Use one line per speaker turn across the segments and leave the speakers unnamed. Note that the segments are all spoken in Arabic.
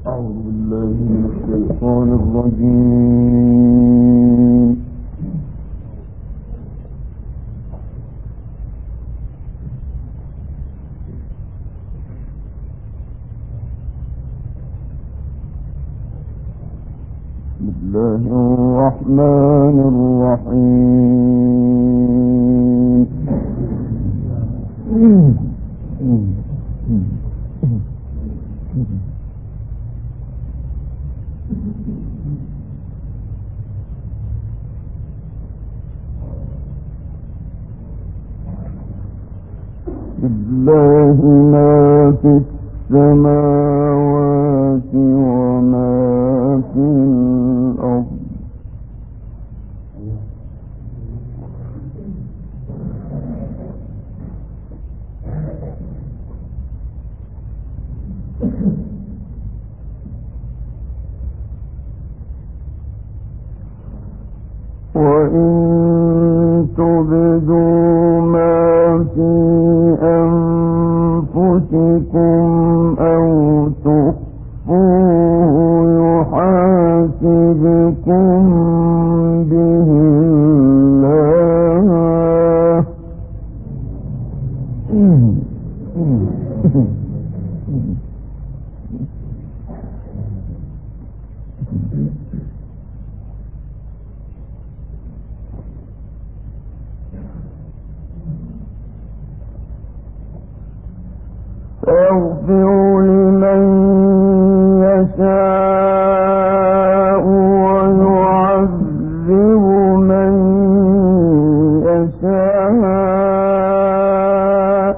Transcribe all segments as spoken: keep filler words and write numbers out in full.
أعوذ بالله من الشيطان الرجيم. بسم الله الرحمن الرحيم. لله ما في السماوات وما في الأرض. وإن تبدوا ما في أنفسكم أو تخفوه يحاسبكم به الله. فيغفر لمن يشاء ويعذب من يشاء.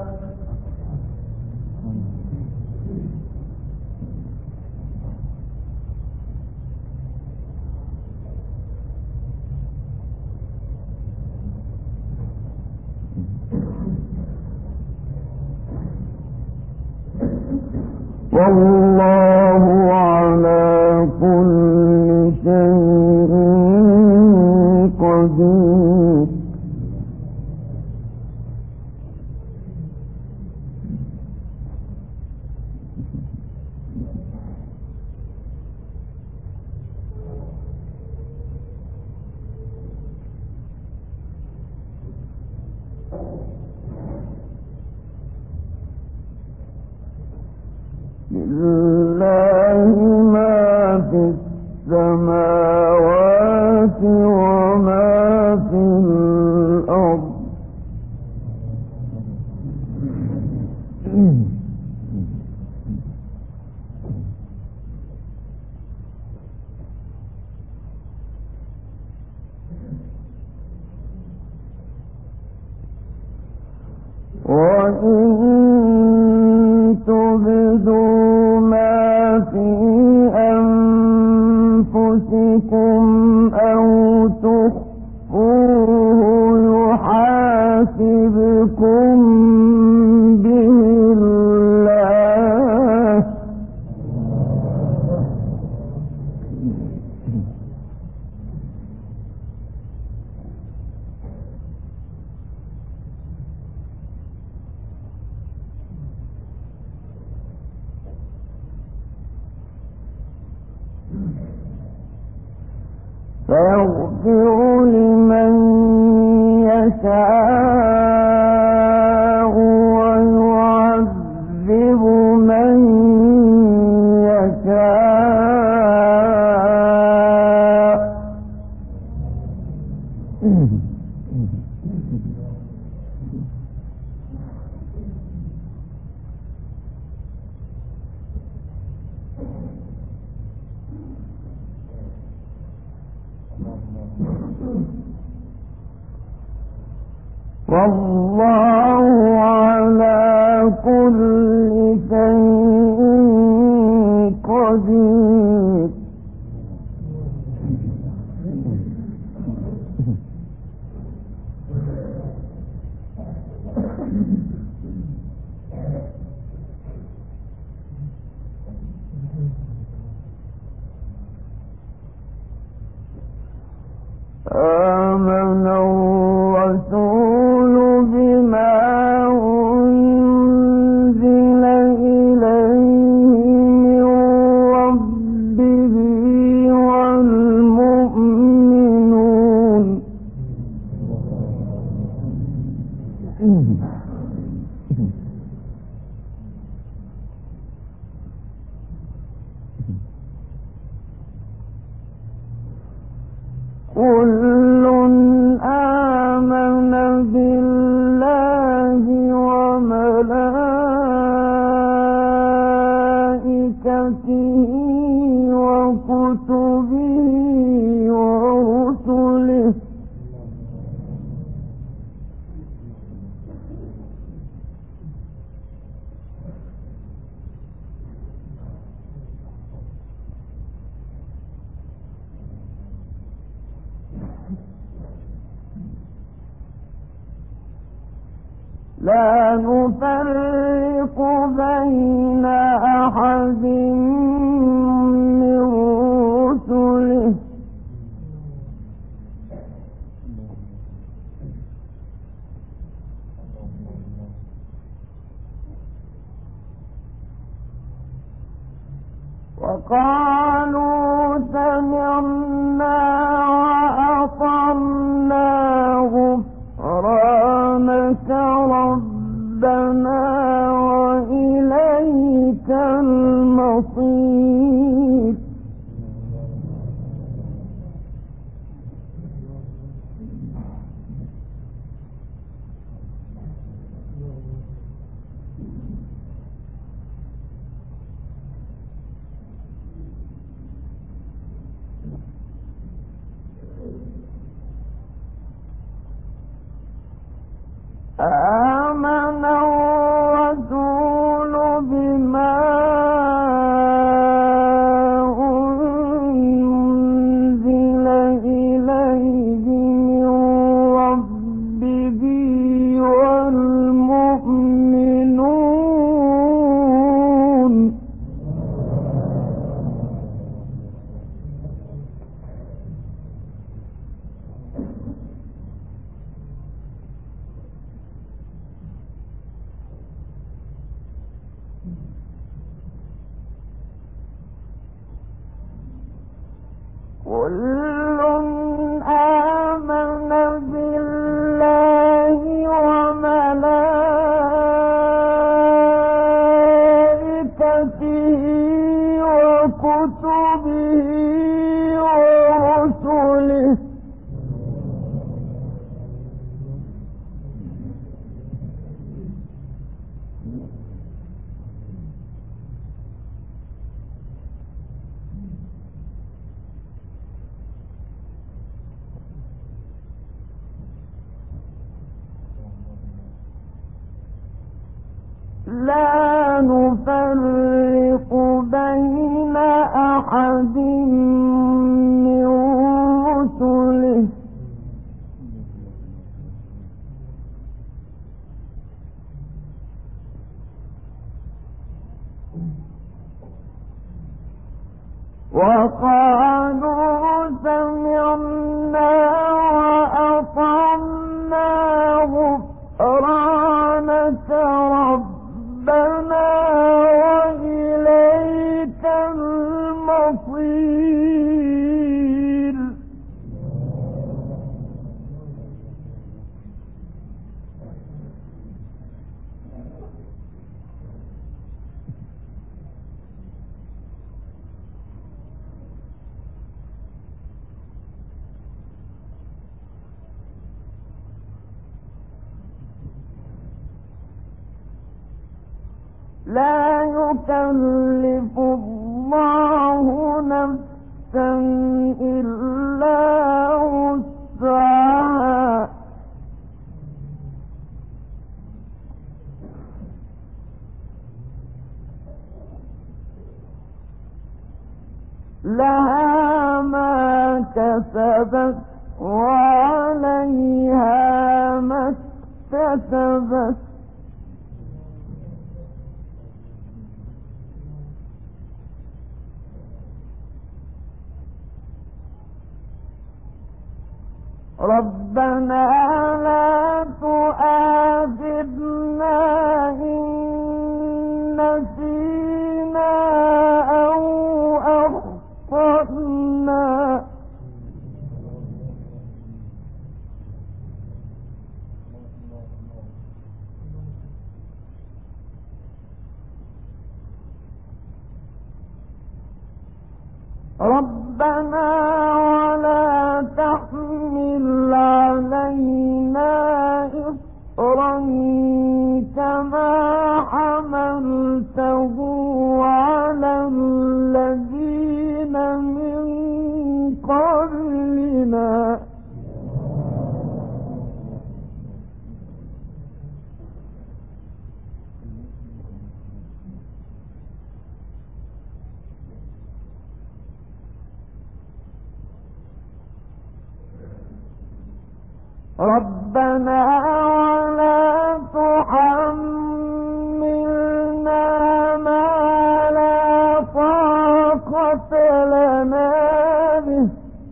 والله على كل شيء قدير. لله ما في السماوات وما في الأرض. وإن تبدوا ما في أنفسكم أو تخفوه يحاسبكم به الله. فيغفر لمن يشاء ويعذب من يشاء. والله على كل شيء قدير. آمن الرسول بما أنزل كل آمن بالله وملائكته وكتبه ورسله لا نفرق بين أحد من رسله وقالوا سمعنا وأطعنا غفرانك ربنا وإليك المصير آمن الرسول بما أنزل إليه من ربه والمؤمنون كل آمن بالله وملائكته وكتبه ورسله لا نفرق بين أحد من رسله وقالوا سمعنا وأطعنا غفرانك ربنا وإليك المصير لا يكلف الله نفسا إلا وسعها لها ما كسبت وعليها ما اكتسبت ربنا لا تؤاخذنا إن نسينا أو أخطأنا ربنا ولا تحمل علينا إصرا كما حملته على الذين من قبلنا ربنا ولا تحملنا ما لا طاقة لنا به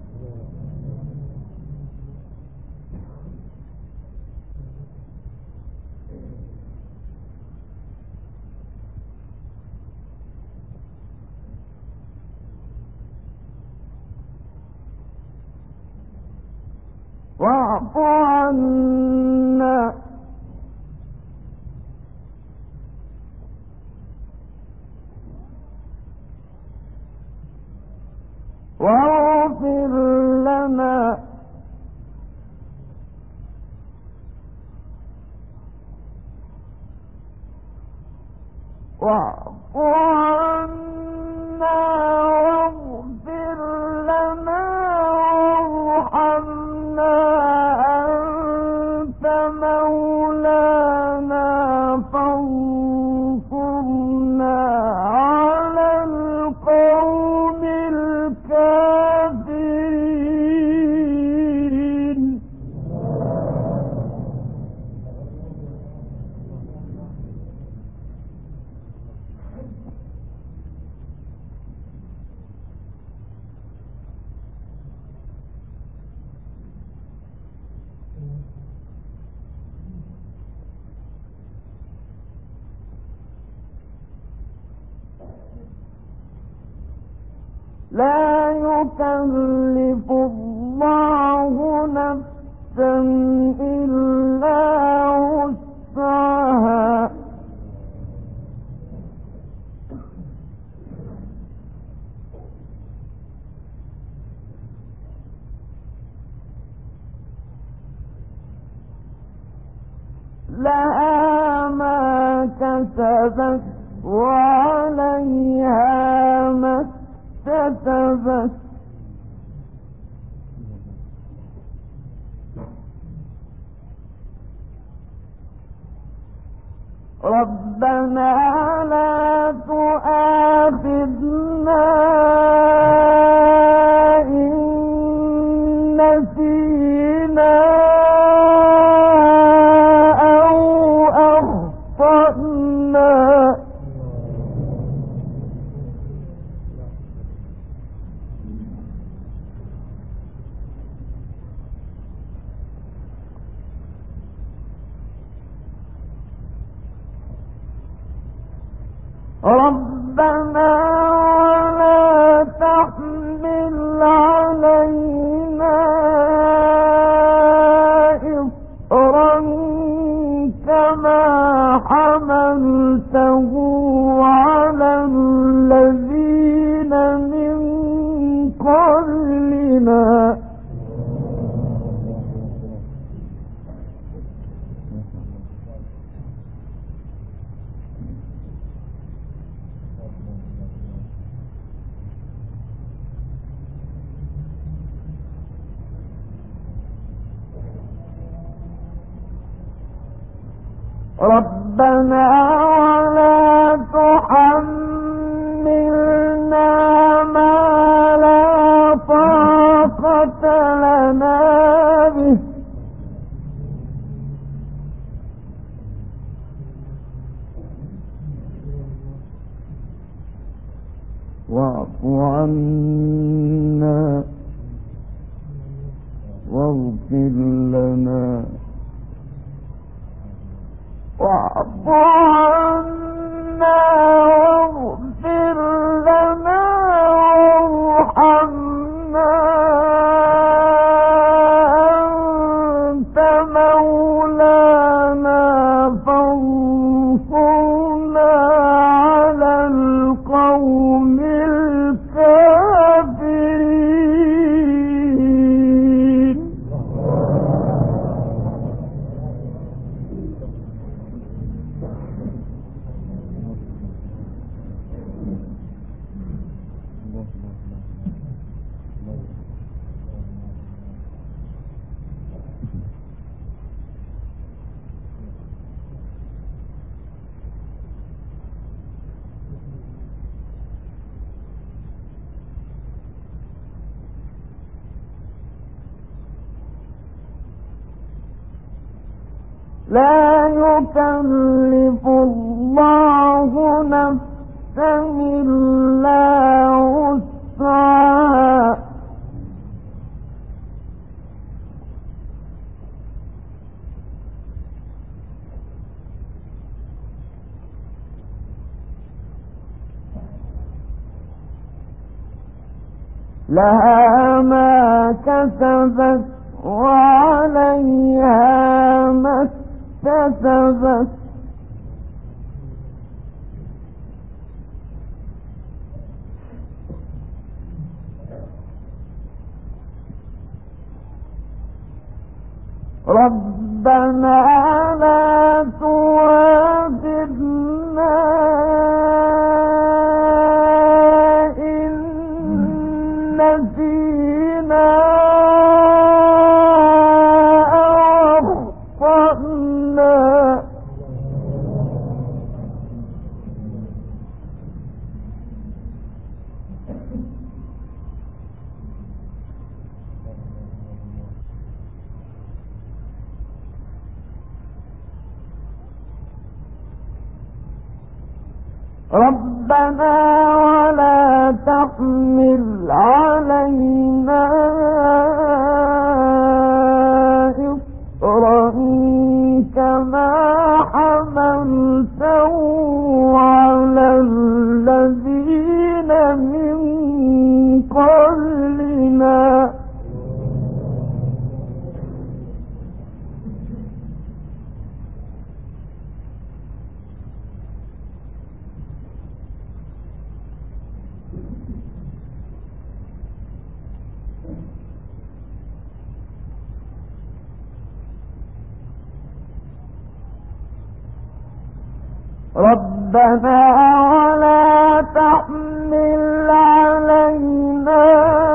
واعف عنا واغفر لنا واعف عنا واغفر لنا وارحمنا أنت مولانا فانصرنا على القوم الكافرين لا يكلف الله نفسا إلا وسعها لها ما كسبت وعليها ما اكتسبت ربنا لا تؤاخذنا إن نسينا أو أخطأنا ربنا ولا تحمل علينا إصرا كما حملته على الذين من قبلنا ربنا ولا تحملنا ما لا طاقة لنا به واعف عنا واغفر لنا واعف عنا واغفر لنا وارحمنا أنت مولانا فانصرنا على القوم الكافرين لا يكلف الله نفسا إلا وسعها لها ما كسبت وعليها ما اكتسبت ربنا لا تؤاخذنا إن نسينا أو أخطأنا ربنا ولا تحمل علينا إصرا كما حملته على الذين من قبلنا ربنا ولا تحمل علينا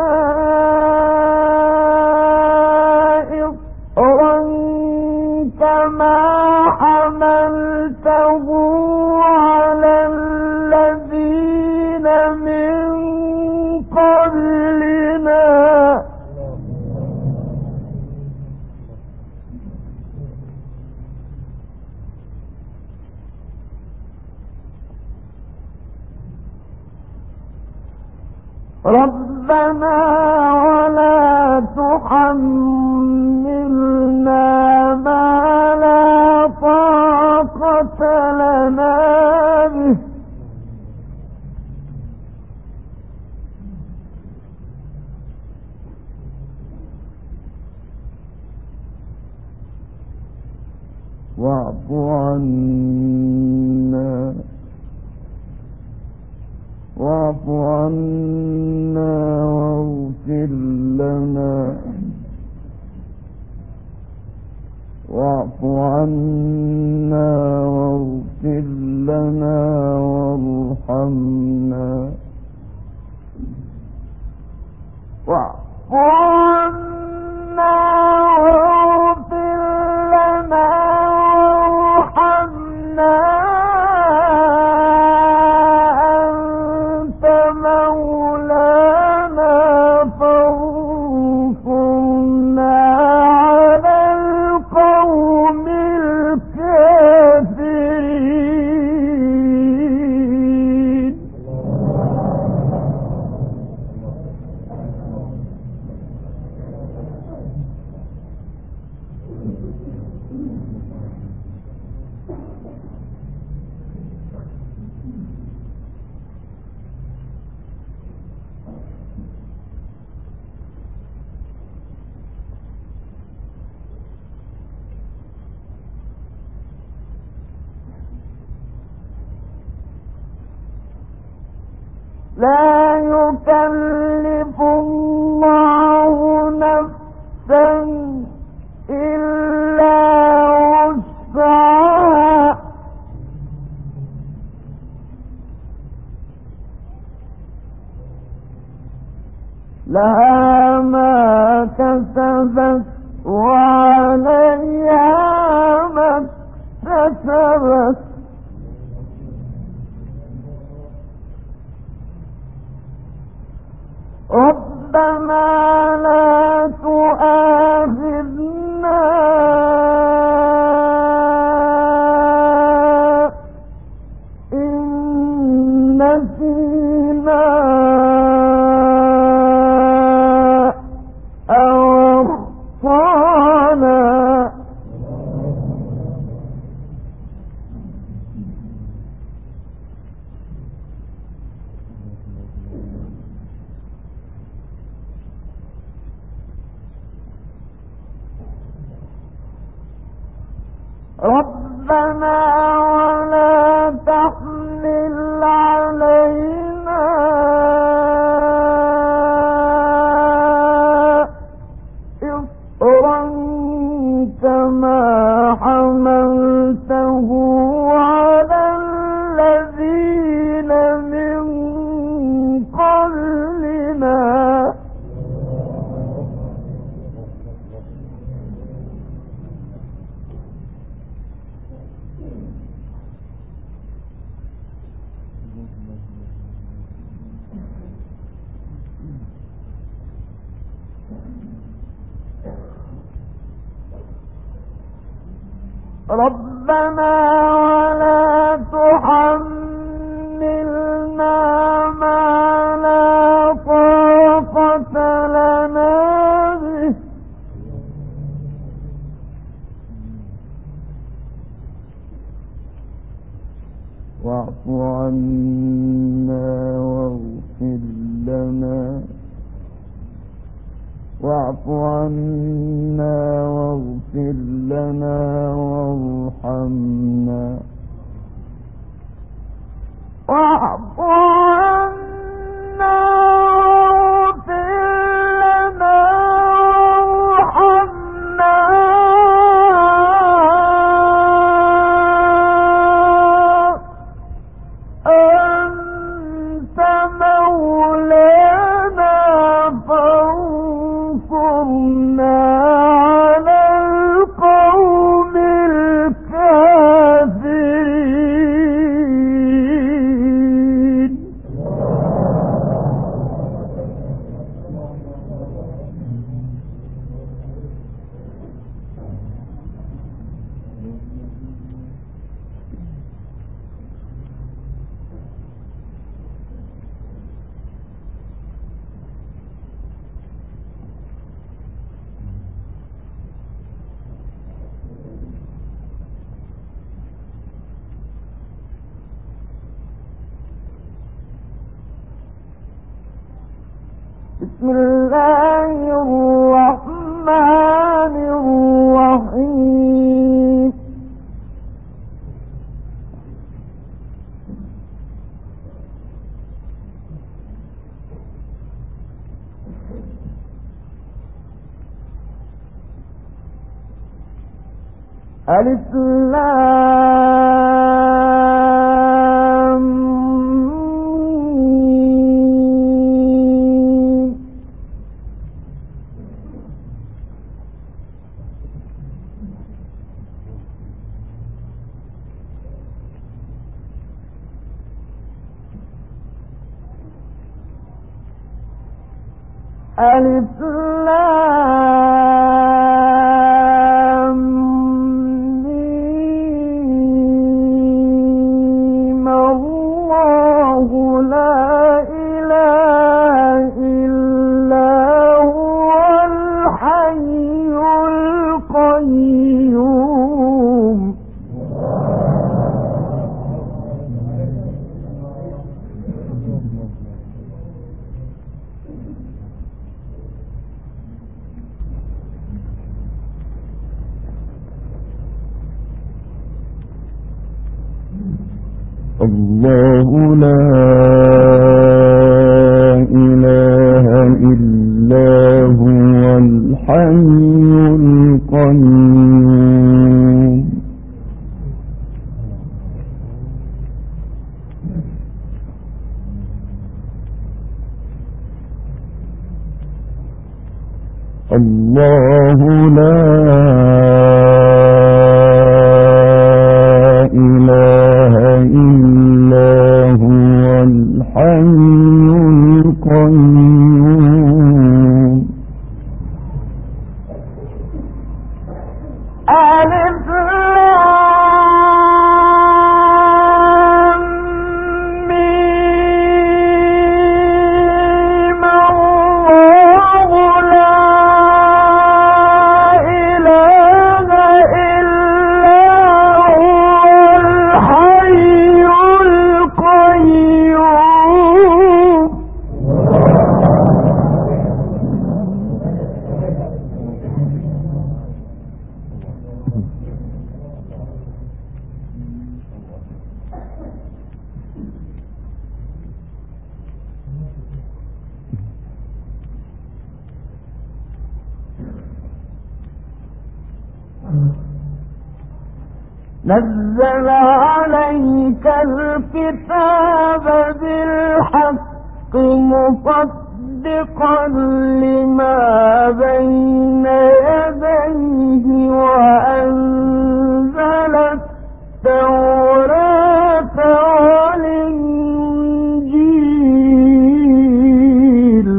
إصرا كما حملته على الذين من قبلنا ربنا ولا تحملنا ما لا طاقة لنا به واعف عنا واعف عنا واغفر لنا واعف عنا واغفر لنا وارحمنا واعف عنا واغفر لنا وارحمنا لا يكلف الله نفسا إلا وسعها لها ما كسبت وعليها ما اكتسبت ربنا لا تؤاخذنا نسينا أو أخطأنا ربنا ولا تحمل علينا إصرا كما حملته على الذين من قبلنا ربنا ولا تحملنا ما لا طاقة لنا به واعف عنا واغفر لنا واعف عنا واغفر لنا وارحمنا واعف عنا واغفر لنا وارحمنا أنت مولانا فانصرنا على القوم الكافرين بسم الله الرحمن الرحيم ألف لام ميم ألف لام ميم الله لا إله إلا هو الحي القيوم الله لا إله إلا هو الحي القيوم الله لا إله إلا هو الحي القيوم ألف لام ميم نزل عليك الكتاب بالحق مصدقا لما بين يديه وأنزل التوراة والإنجيل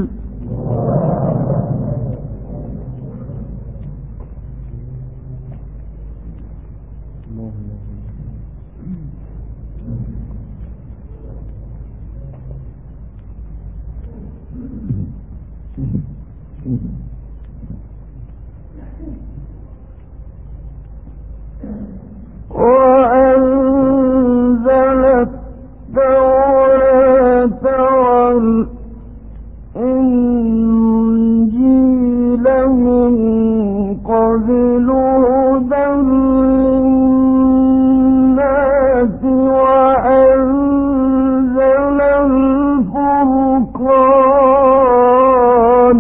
وأنزل التوراة والإنجيل من قبل هدى للناس وأنزل الفرقان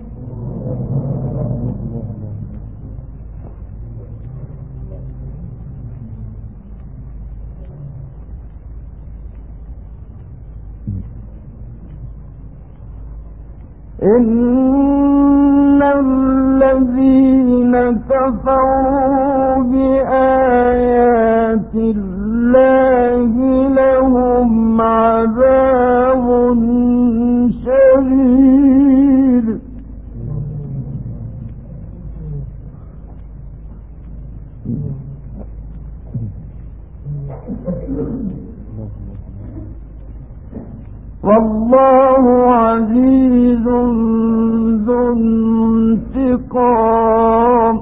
إن الذين كفروا بآيات الله لهم عذاب شديد والله عزيز ذو انتقام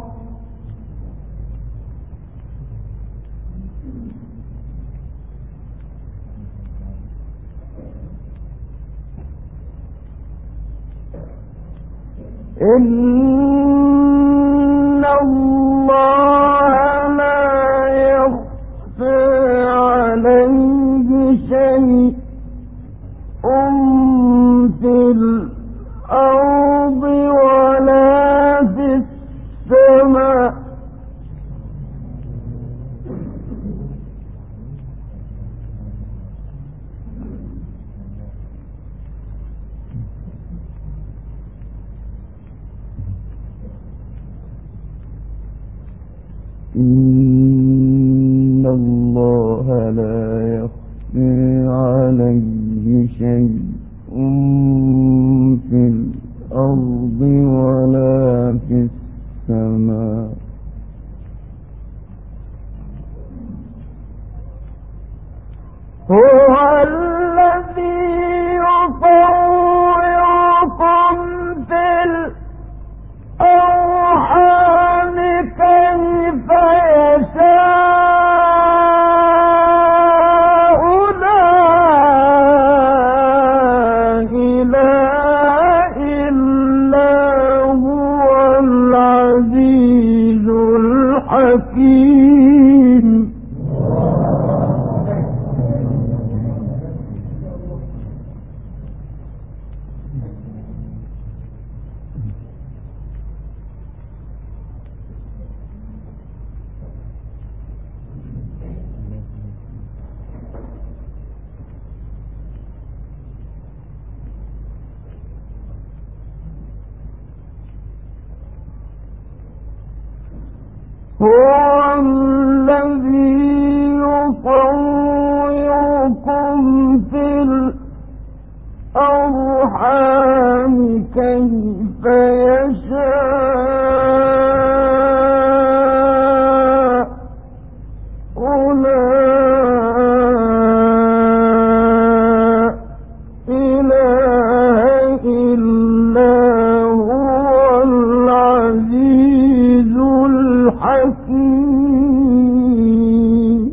إن الله لا يخفى عليه شيء في الأرض ولا في السماء إن الله لا يخفى عليه شيء في الأرض ولا في السماء هو الذي يصوركم في الأرحام كيف يشاء لا إله إلا هو العزيز الحكيم هو الذي يصوركم في الأرحام كيف يشاء لا إله إلا هو العزيز الحكيم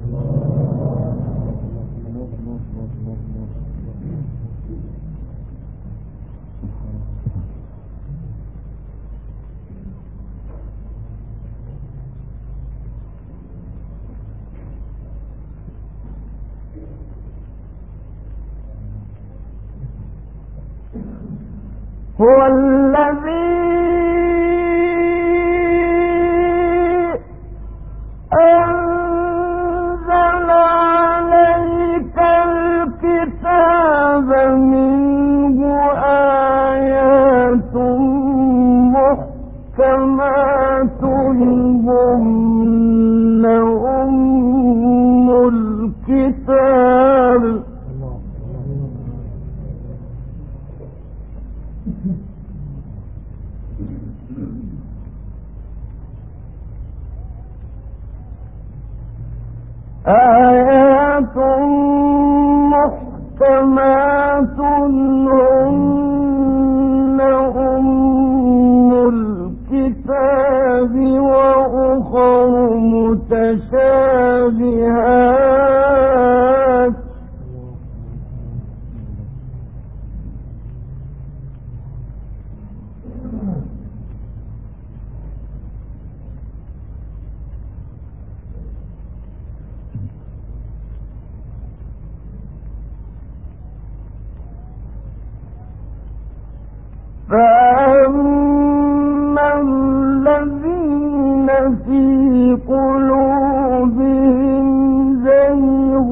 هو الذي أنزل محكمات هن أم الكتاب وأخر متشابهات فأما الذين في قلوبهم زيغ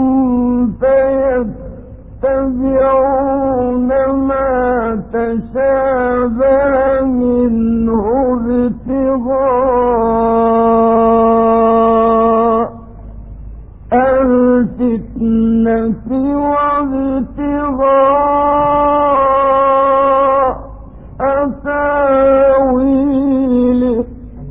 فيتبعون ما تشابه منه ابتغاء الفتنة وابتغاء أتاويله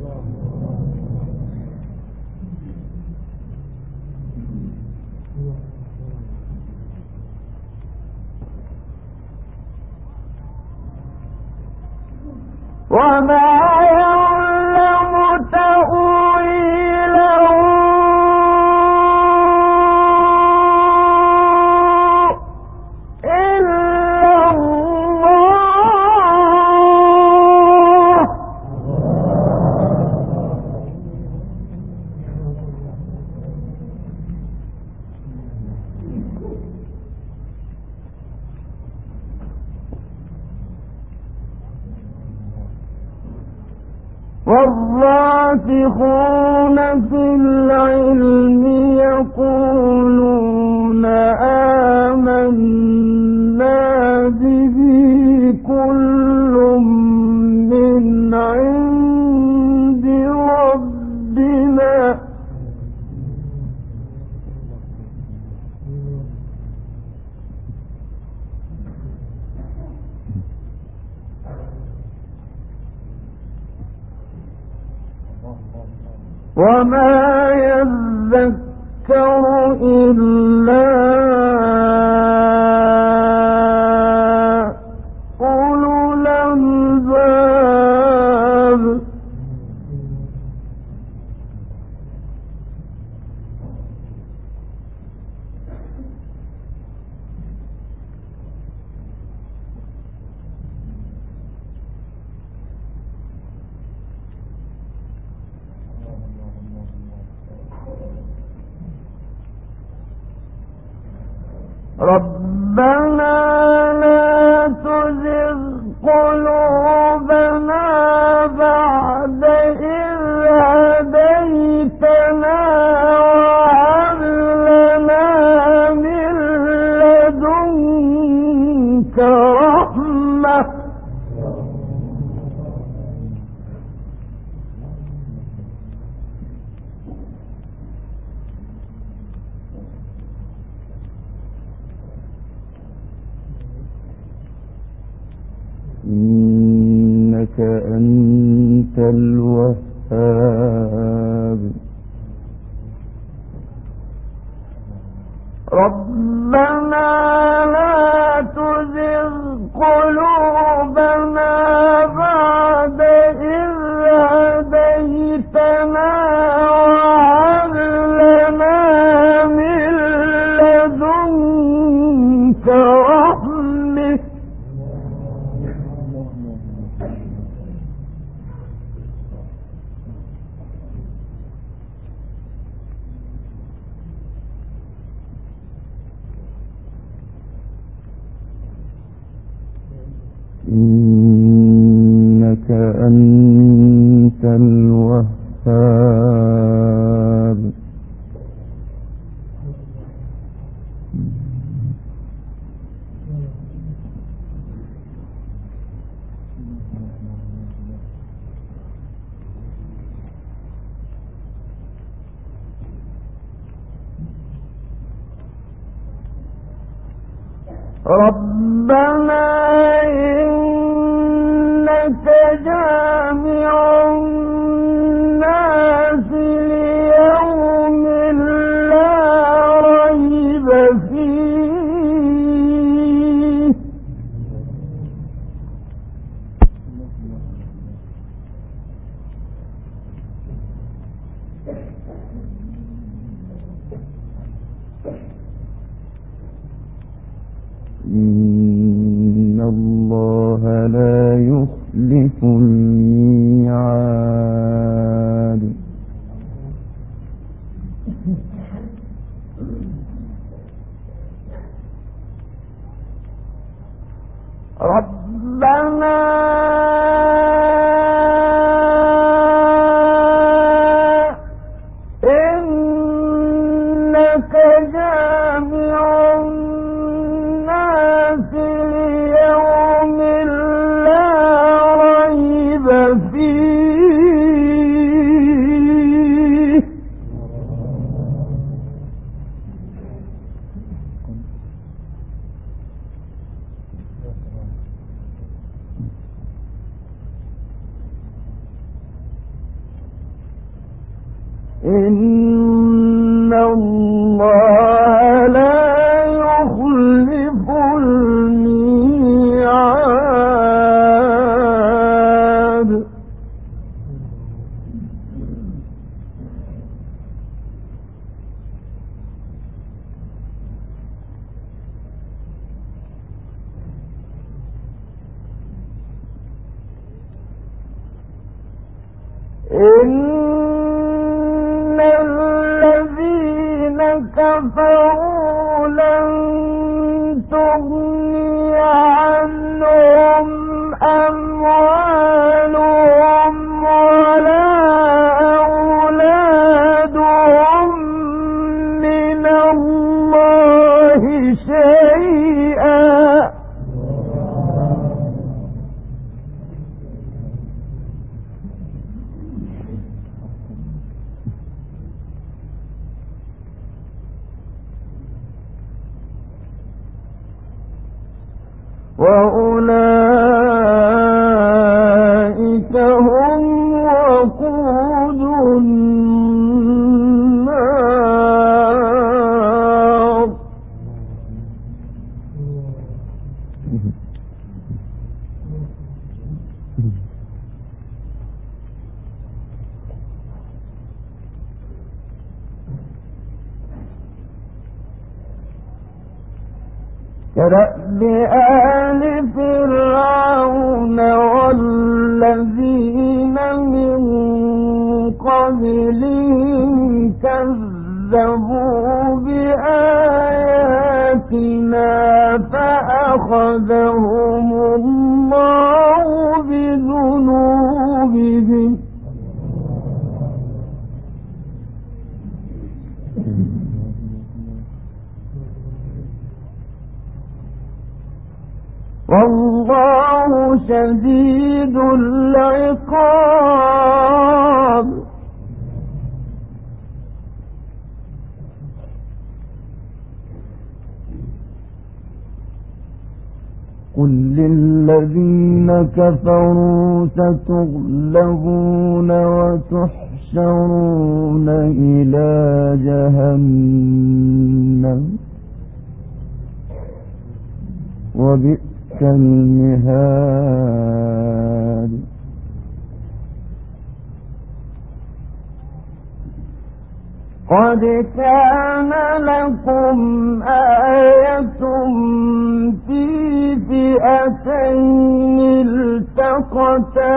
وما يعلم تأويله إلا الله والراسخون في العلم يقولون آمنا به كل من عند ربنا وما يذكر إلا أولو الألباب ربنا لا تزغ قلوبنا بعد إذ هديتنا وهب لنا من لدنك رحمة إنك أنت الوهاب ربنا لا تزغ قلوبنا بعد إذ هديتنا وهب لنا من لدنك رحمة إنك أنت الوهاب ربنا إنك جامع الناس ليوم لا ريب فيه إن الله لا يخلف الميعاد. ربنا إنك جامع الناس ليوم لا ريب فيه. إن الله لا يخلف الميعاد. إن الذين كفروا لن تغني عنهم أموالهم ولا أولادهم من الله شيئا. وأولئك هم وقود النار. كدأب آل فرعون والذين من قبلهم كذبوا بآياتنا فأخذهم الله بذنوبهم. والله شديد العقاب. قل للذين كفروا ستغلبون وتحشرون إلى جهنم وبئس المهاد. قد كان لكم آية في فئتين التقتا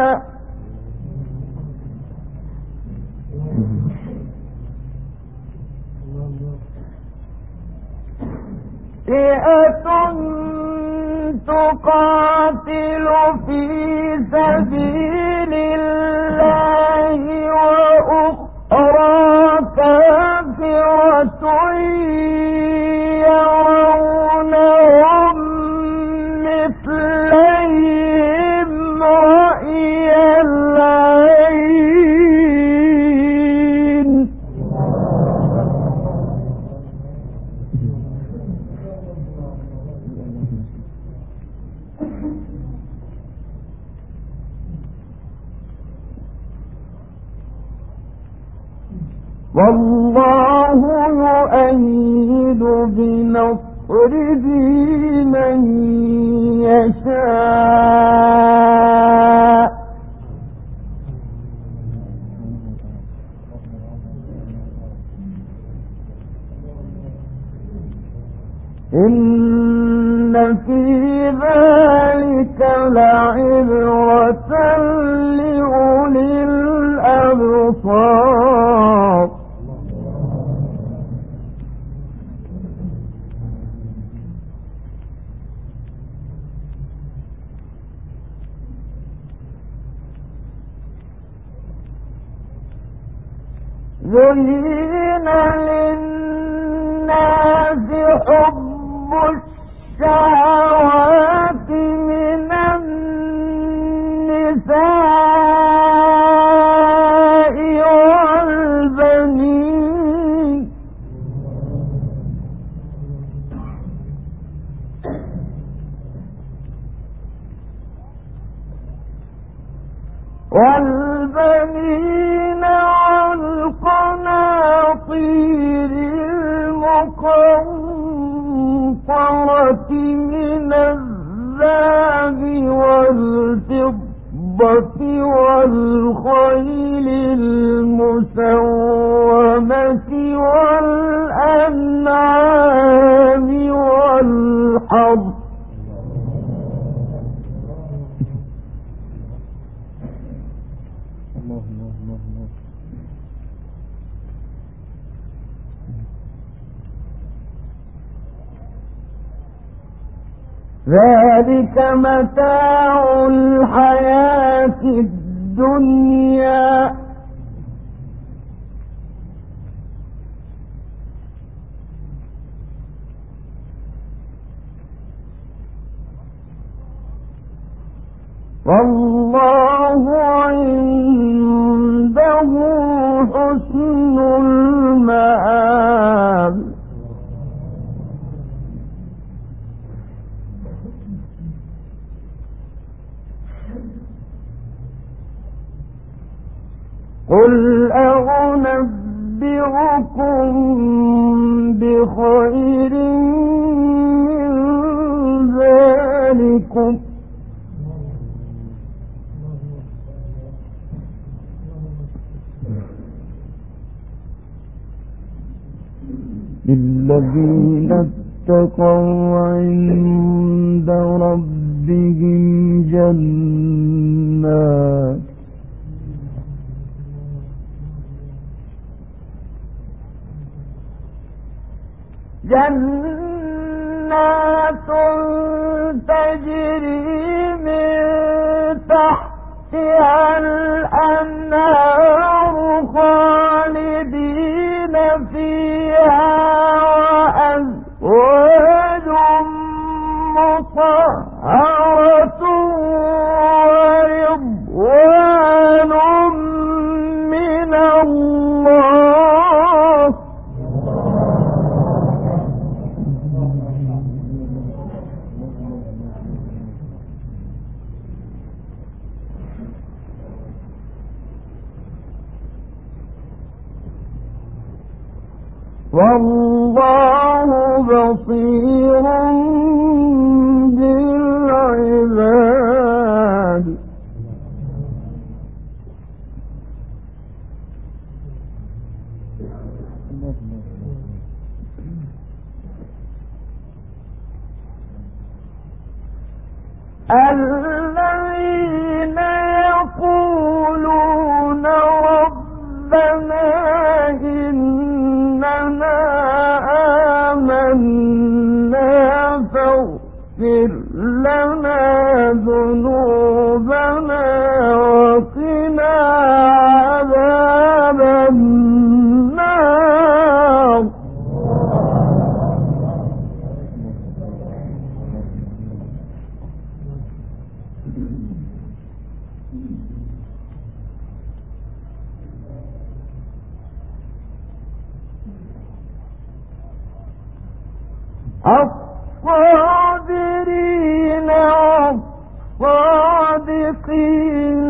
فئة تقاتل في سبيل الله وأخرى كافرة يرونهم مثليهم رأي العين. والله يؤيد بنصره من يشاء إن في ذلك لعبرة لأولي الأبصار. زين للناس حب الشهوات من النساء والبنين والبنين والقناطير المقنطرة من الذهب والفضة والخيل المسومة والأنعام والحرث ذلك متاع الحياة الدنيا والله عنده حسن المآب. قل أنبئكم بخير من ذلكم للذين اتقوا عند ربهم جنات جنات تجري من تحتها الأنهار خالدين فيها وأزواج مطهرة ورضوان من الله والله بصير بالعباد. الذين يقولون ربنا إننا آمنا فاغفر لنا ذنوبنا وقنا عذاب النار. الصابرين والصادقين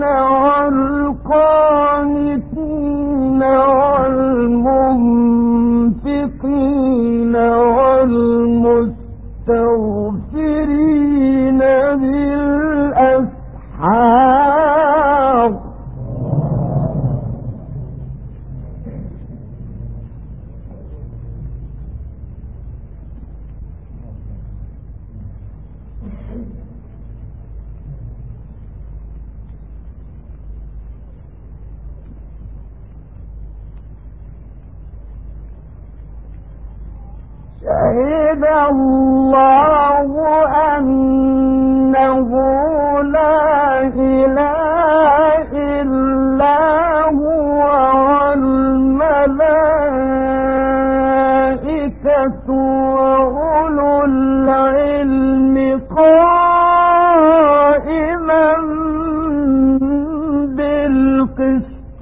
والقانتين والمنفقين والمستغفرين بالأسحار. شهد الله أنه لا إله إلا هو والملائكة وأولو العلم قائما بالقسط.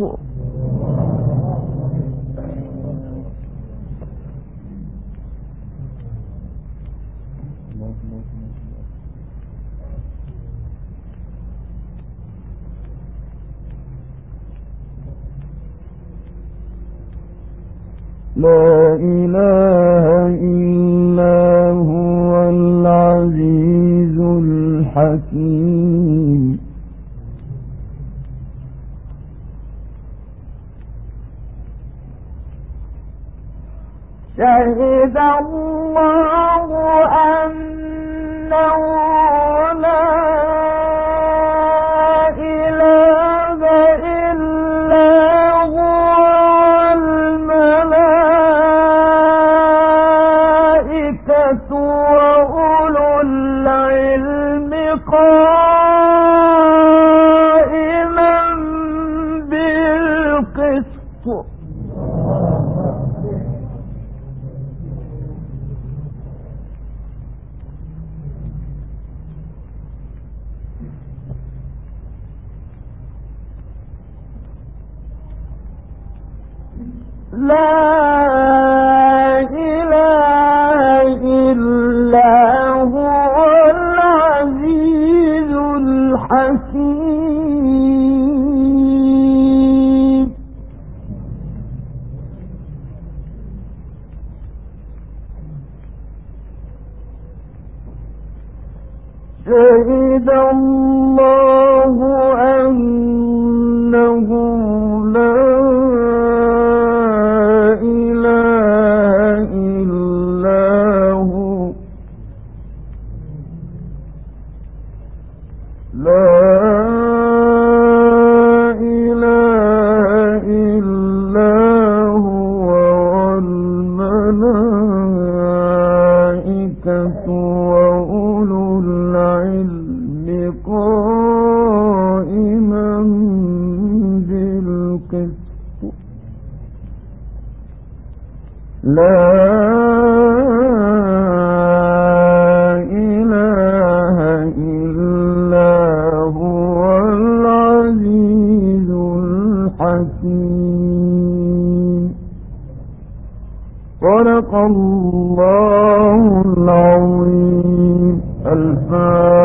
لا إله إلا هو العزيز الحكيم. شهد الله أنه لا إله إلا هو والملائكة وأولو العلم قائما بالقسط. لا إله إلا هو العزيز الحكيم. شهد الله أنه لا لا إله إلا هو العزيز الحكيم. صدق الله العظيم. الفاتحة.